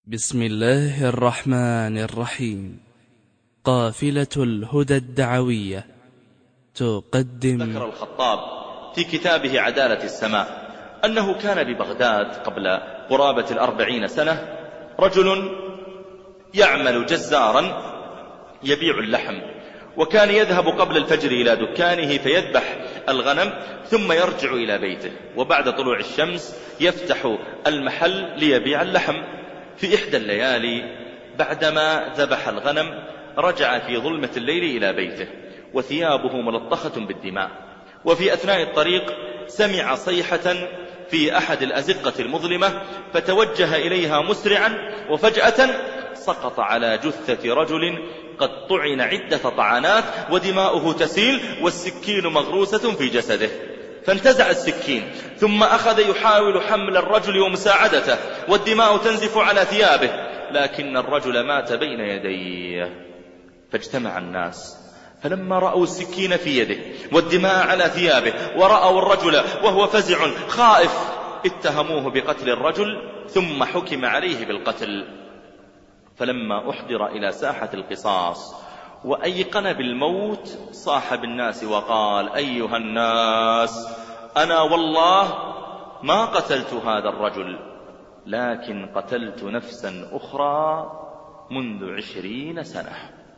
بسم الله الرحمن الرحيم. قافلة الهدى الدعوية تقدم. ذكر الخطاب في كتابه عدالة السماء أنه كان ببغداد قبل قرابة 40 سنة رجل يعمل جزارا يبيع اللحم، وكان يذهب قبل الفجر إلى دكانه فيذبح الغنم ثم يرجع إلى بيته، وبعد طلوع الشمس يفتح المحل ليبيع اللحم. في إحدى الليالي بعدما ذبح الغنم رجع في ظلمة الليل إلى بيته وثيابه ملطخة بالدماء، وفي أثناء الطريق سمع صيحة في أحد الأزقة المظلمة فتوجه إليها مسرعا، وفجأة سقط على جثة رجل قد طعن عدة طعنات ودماؤه تسيل والسكين مغروسة في جسده، فانتزع السكين ثم أخذ يحاول حمل الرجل ومساعدته والدماء تنزف على ثيابه، لكن الرجل مات بين يديه. فاجتمع الناس فلما رأوا السكين في يده والدماء على ثيابه ورأوا الرجل وهو فزع خائف اتهموه بقتل الرجل ثم حكم عليه بالقتل. فلما أحضر إلى ساحة القصاص وأيقن بالموت صاح بالناس وقال: أيها الناس، أنا والله ما قتلت هذا الرجل، لكن قتلت نفسا أخرى منذ 20 سنة،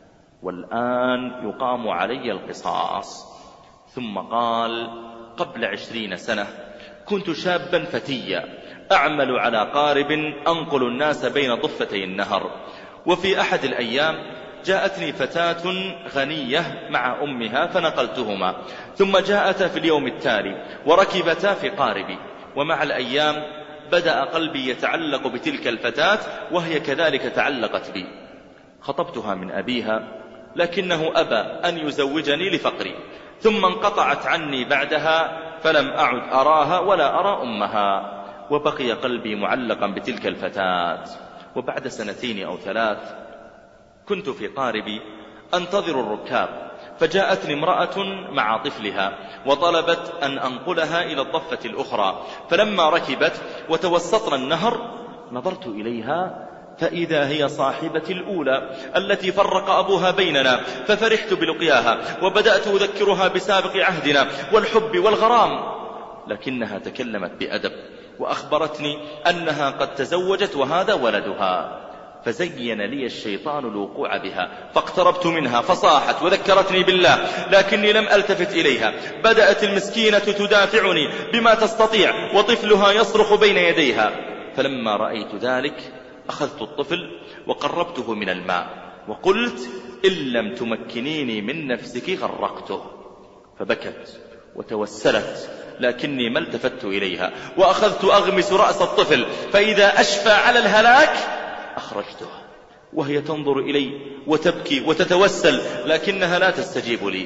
والآن يقام علي القصاص. ثم قال: قبل 20 سنة كنت شابا فتيا أعمل على قارب أنقل الناس بين ضفتي النهر، وفي أحد الأيام جاءتني فتاة غنية مع أمها فنقلتهما، ثم جاءتا في اليوم التالي وركبتا في قاربي، ومع الأيام بدأ قلبي يتعلق بتلك الفتاة وهي كذلك تعلقت بي. خطبتها من أبيها لكنه أبى أن يزوجني لفقري، ثم انقطعت عني بعدها فلم أعد أراها ولا أرى أمها، وبقي قلبي معلقا بتلك الفتاة. وبعد 2 أو 3 كنت في قاربي أنتظر الركاب، فجاءتني امرأة مع طفلها وطلبت أن أنقلها إلى الضفة الأخرى، فلما ركبت وتوسطنا النهر نظرت إليها فإذا هي صاحبتي الأولى التي فرق أبوها بيننا، ففرحت بلقياها وبدأت أذكرها بسابق عهدنا والحب والغرام، لكنها تكلمت بأدب وأخبرتني أنها قد تزوجت وهذا ولدها، فزين لي الشيطان الوقوع بها، فاقتربت منها فصاحت وذكرتني بالله لكني لم ألتفت إليها. بدأت المسكينة تدافعني بما تستطيع وطفلها يصرخ بين يديها، فلما رأيت ذلك أخذت الطفل وقربته من الماء وقلت: إن لم تمكنيني من نفسك غرقته. فبكت وتوسلت لكني ما التفت إليها، وأخذت أغمس رأس الطفل، فإذا أشفى على الهلاك أخرجته وهي تنظر إلي وتبكي وتتوسل لكنها لا تستجيب لي.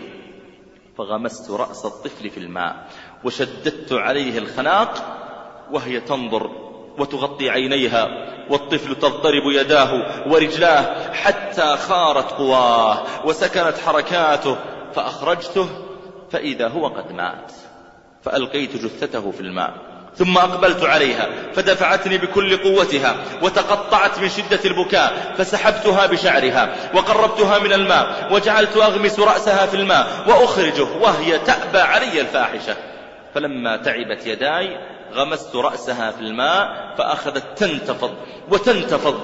فغمست رأس الطفل في الماء وشددت عليه الخناق وهي تنظر وتغطي عينيها، والطفل تضطرب يداه ورجلاه حتى خارت قواه وسكنت حركاته، فأخرجته فإذا هو قد مات، فألقيت جثته في الماء ثم أقبلت عليها فدفعتني بكل قوتها وتقطعت من شدة البكاء، فسحبتها بشعرها وقربتها من الماء وجعلت أغمس رأسها في الماء وأخرجه وهي تأبى علي الفاحشة. فلما تعبت يداي غمست رأسها في الماء فأخذت تنتفض وتنتفض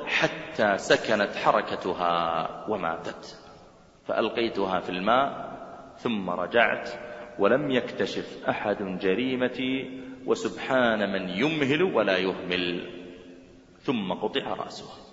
حتى سكنت حركتها وماتت، فألقيتها في الماء ثم رجعت ولم يكتشف أحد جريمتي، وسبحان من يمهل ولا يهمل. ثم قطع رأسه.